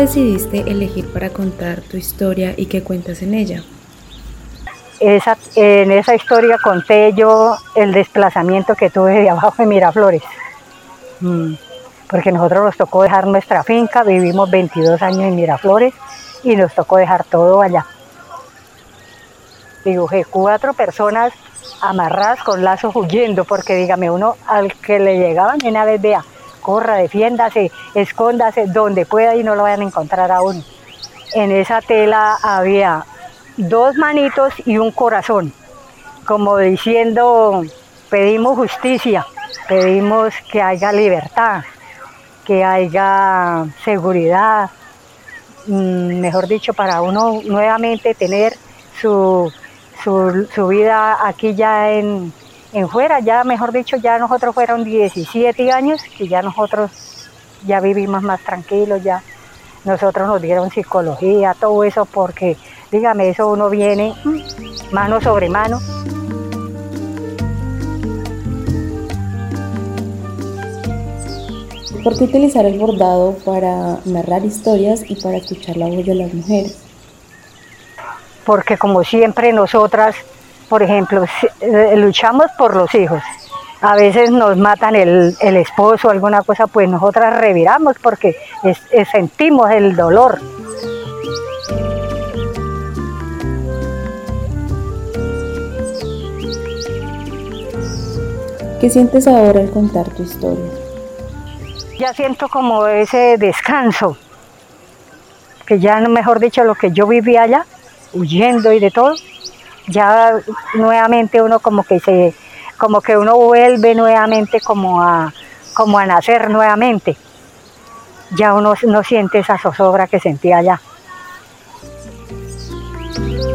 decidiste elegir para contar tu historia y qué cuentas en ella? En esa historia conté yo el desplazamiento que tuve de abajo de Miraflores. Porque nosotros nos tocó dejar nuestra finca, vivimos 22 años en Miraflores y nos tocó dejar todo allá. Dibujé 4 personas amarradas con lazos huyendo, porque dígame, uno al que le llegaban una vez, vea, corra, defiéndase, escóndase donde pueda y no lo vayan a encontrar a uno. En esa tela había 2 manitos y un corazón, como diciendo, pedimos justicia, pedimos que haya libertad, que haya seguridad, mejor dicho, para uno nuevamente tener su vida aquí ya en fuera, ya mejor dicho, ya nosotros fueron 17 años que ya nosotros ya vivimos más tranquilos, ya nosotros nos dieron psicología, todo eso, porque dígame, eso uno viene mano sobre mano. ¿Por qué utilizar el bordado para narrar historias y para escuchar la voz de las mujeres? Porque como siempre nosotras, por ejemplo, luchamos por los hijos. A veces nos matan el esposo o alguna cosa, pues nosotras reviramos porque sentimos el dolor. ¿Qué sientes ahora al contar tu historia? Ya siento como ese descanso, que ya, mejor dicho, lo que yo vivía allá, huyendo y de todo, ya nuevamente uno como que uno vuelve nuevamente como a nacer nuevamente. Ya uno no siente esa zozobra que sentía allá.